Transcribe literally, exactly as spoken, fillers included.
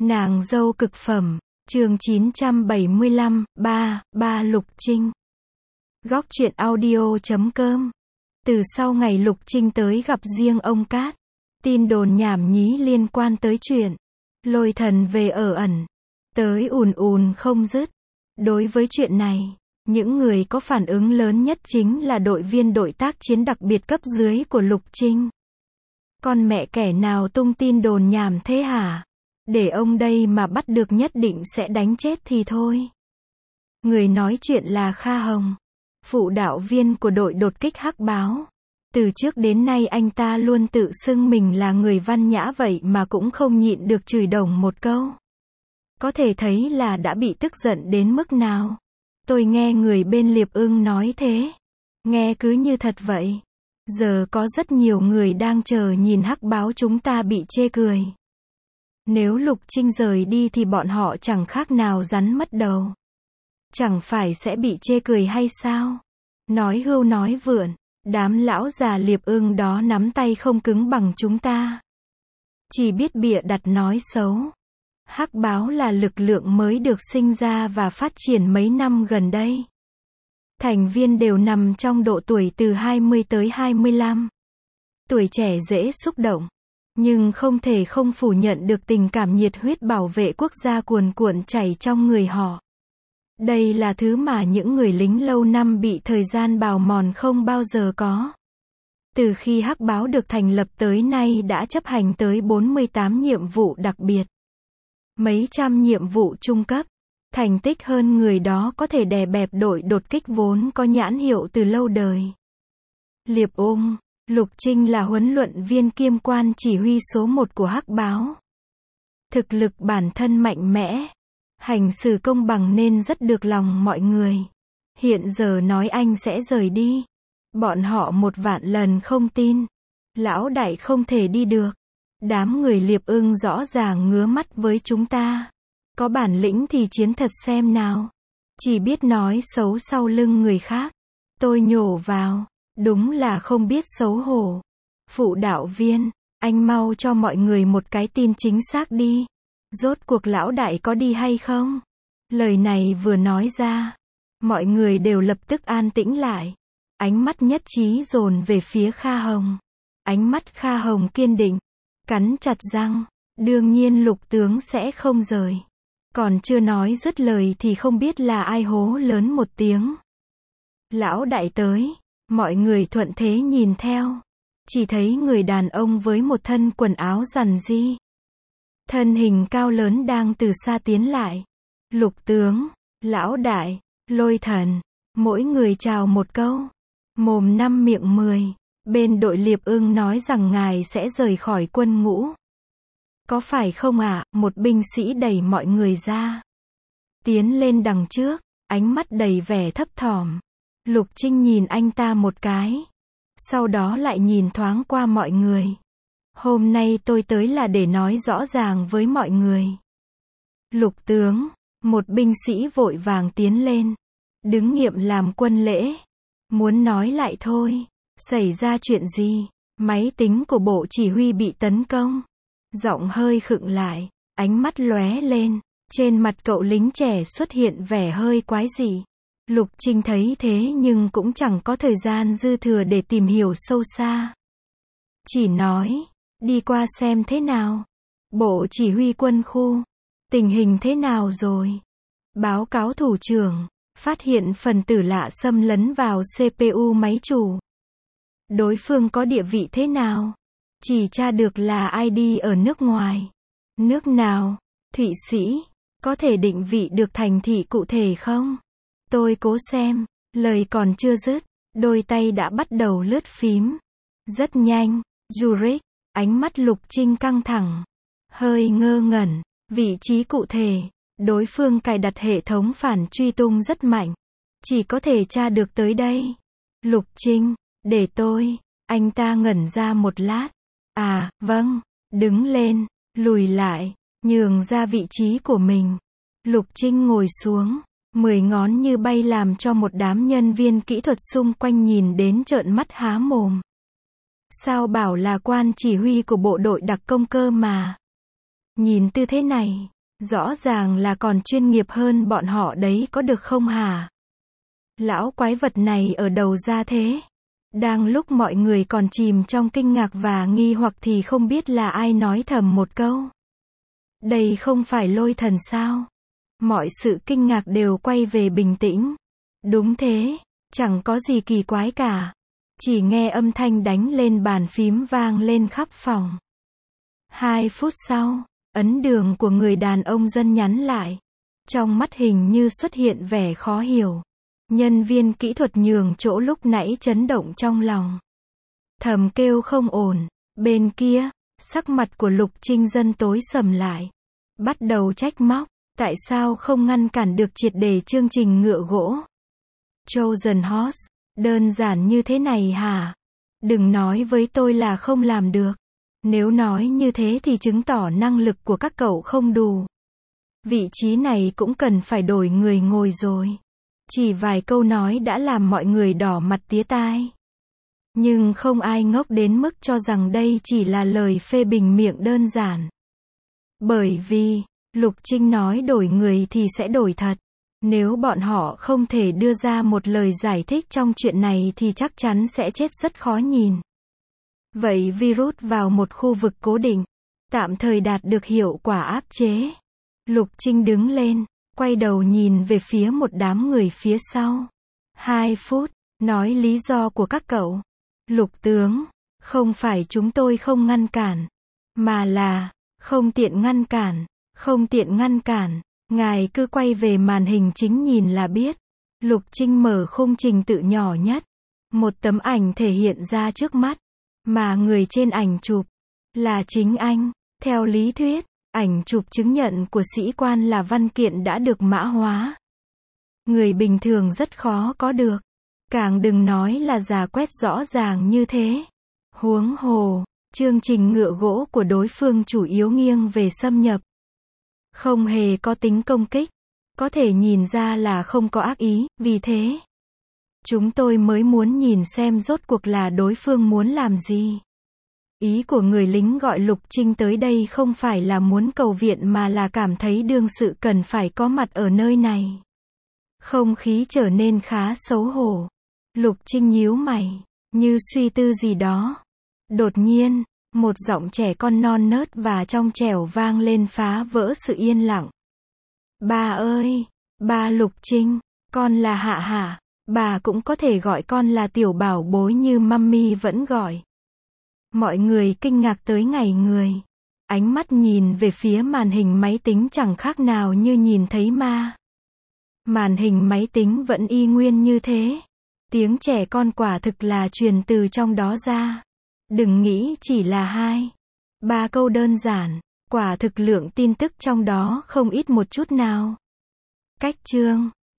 Nàng dâu cực phẩm, chương chín trăm bảy mươi lăm, ba, ba Lục Trinh. Góc truyện audio chấm com. Từ sau ngày Lục Trinh tới gặp riêng ông Cát, tin đồn nhảm nhí liên quan tới chuyện Lôi Thần về ở ẩn, tới ùn ùn không dứt. Đối với chuyện này, những người có phản ứng lớn nhất chính là đội viên đội tác chiến đặc biệt cấp dưới của Lục Trinh. Con mẹ kẻ nào tung tin đồn nhảm thế hả? Để ông đây mà bắt được nhất định sẽ đánh chết thì thôi. Người nói chuyện là Kha Hồng, phụ đạo viên của đội đột kích Hắc Báo. Từ trước đến nay anh ta luôn tự xưng mình là người văn nhã vậy mà cũng không nhịn được chửi đồng một câu. Có thể thấy là đã bị tức giận đến mức nào. Tôi nghe người bên Liệp Ưng nói thế. Nghe cứ như thật vậy. Giờ có rất nhiều người đang chờ nhìn Hắc Báo chúng ta bị chê cười. Nếu Lục Trinh rời đi thì bọn họ chẳng khác nào rắn mất đầu. Chẳng phải sẽ bị chê cười hay sao? Nói hưu nói vượn, đám lão già Liệp Ưng đó nắm tay không cứng bằng chúng ta. Chỉ biết bịa đặt nói xấu. Hắc Báo là lực lượng mới được sinh ra và phát triển mấy năm gần đây. Thành viên đều nằm trong độ tuổi từ hai mươi tới hai mươi lăm. Tuổi trẻ dễ xúc động. Nhưng không thể không phủ nhận được tình cảm nhiệt huyết bảo vệ quốc gia cuồn cuộn chảy trong người họ. Đây là thứ mà những người lính lâu năm bị thời gian bào mòn không bao giờ có. Từ khi Hắc Báo được thành lập tới nay đã chấp hành tới bốn mươi tám nhiệm vụ đặc biệt. Mấy trăm nhiệm vụ trung cấp. Thành tích hơn người đó có thể đè bẹp đội đột kích vốn có nhãn hiệu từ lâu đời. Liệp Ung, Lục Trinh là huấn luyện viên kiêm quan chỉ huy số một của Hắc Báo. Thực lực bản thân mạnh mẽ, hành xử công bằng nên rất được lòng mọi người. Hiện giờ nói anh sẽ rời đi, bọn họ một vạn lần không tin. Lão đại không thể đi được. Đám người Liệp Ưng rõ ràng ngứa mắt với chúng ta. Có bản lĩnh thì chiến thật xem nào. Chỉ biết nói xấu sau lưng người khác. Tôi nhổ vào. Đúng là không biết xấu hổ. Phụ đạo viên, anh mau cho mọi người một cái tin chính xác đi. Rốt cuộc lão đại có đi hay không? Lời này vừa nói ra, mọi người đều lập tức an tĩnh lại. Ánh mắt nhất trí dồn về phía Kha Hồng. Ánh mắt Kha Hồng kiên định, cắn chặt răng. Đương nhiên Lục tướng sẽ không rời. Còn chưa nói dứt lời thì không biết là ai hố lớn một tiếng. Lão đại tới. Mọi người thuận thế nhìn theo. Chỉ thấy người đàn ông với một thân quần áo rằn ri. Thân hình cao lớn đang từ xa tiến lại. Lục tướng, lão đại, Lôi Thần. Mỗi người chào một câu. Mồm năm miệng mười. Bên đội Liệp Ưng nói rằng ngài sẽ rời khỏi quân ngũ. Có phải không ạ? À? Một binh sĩ đẩy mọi người ra. Tiến lên đằng trước, ánh mắt đầy vẻ thấp thỏm. Lục Trinh nhìn anh ta một cái. Sau đó lại nhìn thoáng qua mọi người. Hôm nay tôi tới là để nói rõ ràng với mọi người. Lục tướng, một binh sĩ vội vàng tiến lên. Đứng nghiệm làm quân lễ. Muốn nói lại thôi. Xảy ra chuyện gì? Máy tính của bộ chỉ huy bị tấn công. Giọng hơi khựng lại. Ánh mắt lóe lên. Trên mặt cậu lính trẻ xuất hiện vẻ hơi quái dị. Lục Trinh thấy thế nhưng cũng chẳng có thời gian dư thừa để tìm hiểu sâu xa. Chỉ nói, đi qua xem thế nào. Bộ chỉ huy quân khu, tình hình thế nào rồi? Báo cáo thủ trưởng, phát hiện phần tử lạ xâm lấn vào xê pê u máy chủ. Đối phương có địa vị thế nào? Chỉ tra được là i đê ở nước ngoài. Nước nào? Thụy Sĩ. Có thể định vị được thành thị cụ thể không? Tôi cố xem, lời còn chưa dứt, đôi tay đã bắt đầu lướt phím. Rất nhanh, Zurich, ánh mắt Lục Trinh căng thẳng, hơi ngơ ngẩn, vị trí cụ thể, đối phương cài đặt hệ thống phản truy tung rất mạnh, chỉ có thể tra được tới đây. Lục Trinh, để tôi, anh ta ngẩn ra một lát. À, vâng, đứng lên, lùi lại, nhường ra vị trí của mình. Lục Trinh ngồi xuống. Mười ngón như bay làm cho một đám nhân viên kỹ thuật xung quanh nhìn đến trợn mắt há mồm. Sao bảo là quan chỉ huy của bộ đội đặc công cơ mà. Nhìn tư thế này, Rõ ràng là còn chuyên nghiệp hơn bọn họ đấy có được không hả? Lão quái vật này ở đầu ra thế. Đang lúc mọi người còn chìm trong kinh ngạc và nghi hoặc thì không biết là ai nói thầm một câu. Đây không phải lôi thần sao? Mọi sự kinh ngạc đều quay về bình tĩnh. Đúng thế, chẳng có gì kỳ quái cả. Chỉ nghe âm thanh đánh lên bàn phím vang lên khắp phòng. Hai phút sau, ấn đường của người đàn ông dân nhắn lại. Trong mắt hình như xuất hiện vẻ khó hiểu. Nhân viên kỹ thuật nhường chỗ lúc nãy chấn động trong lòng. Thầm kêu không ổn. Bên kia, sắc mặt của Lục Trinh Dân tối sầm lại. Bắt đầu trách móc. Tại sao không ngăn cản được triệt để chương trình ngựa gỗ? Trojan Horse, đơn giản như thế này hả? Đừng nói với tôi là không làm được. Nếu nói như thế thì chứng tỏ năng lực của các cậu không đủ. Vị trí này cũng cần phải đổi người ngồi rồi. Chỉ vài câu nói đã làm mọi người đỏ mặt tía tai. Nhưng không ai ngốc đến mức cho rằng đây chỉ là lời phê bình miệng đơn giản. Bởi vì, Lục Trinh nói đổi người thì sẽ đổi thật. Nếu bọn họ không thể đưa ra một lời giải thích trong chuyện này thì chắc chắn sẽ chết rất khó nhìn. Vậy virus vào một khu vực cố định, tạm thời đạt được hiệu quả áp chế. Lục Trinh đứng lên, quay đầu nhìn về phía một đám người phía sau. Hai phút, nói lý do của các cậu. Lục tướng, không phải chúng tôi không ngăn cản, mà là, không tiện ngăn cản, không tiện ngăn cản. Ngài cứ quay về màn hình chính nhìn là biết. Lục Trinh mở khung trình tự nhỏ nhất. Một tấm ảnh thể hiện ra trước mắt. Mà người trên ảnh chụp là chính anh. Theo lý thuyết, ảnh chụp chứng nhận của sĩ quan là văn kiện đã được mã hóa. Người bình thường rất khó có được. Càng đừng nói là giả quét rõ ràng như thế. Huống hồ, chương trình ngựa gỗ của đối phương chủ yếu nghiêng về xâm nhập. Không hề có tính công kích. Có thể nhìn ra là không có ác ý, vì thế chúng tôi mới muốn nhìn xem rốt cuộc là đối phương muốn làm gì. Ý của người lính gọi Lục Trinh tới đây không phải là muốn cầu viện mà là cảm thấy đương sự cần phải có mặt ở nơi này. Không khí trở nên khá xấu hổ. Lục Trinh nhíu mày, như suy tư gì đó. Đột nhiên, một giọng trẻ con non nớt và trong trẻo vang lên phá vỡ sự yên lặng. Bà ơi, bà Lục Trinh, con là Hạ Hạ, bà cũng có thể gọi con là tiểu bảo bối như mummy vẫn gọi. Mọi người kinh ngạc tới ngày người. Ánh mắt nhìn về phía màn hình máy tính chẳng khác nào như nhìn thấy ma. Màn hình máy tính vẫn y nguyên như thế. Tiếng trẻ con quả thực là truyền từ trong đó ra. Đừng nghĩ chỉ là hai, ba câu đơn giản, quả thực lượng tin tức trong đó không ít một chút nào. Cách chương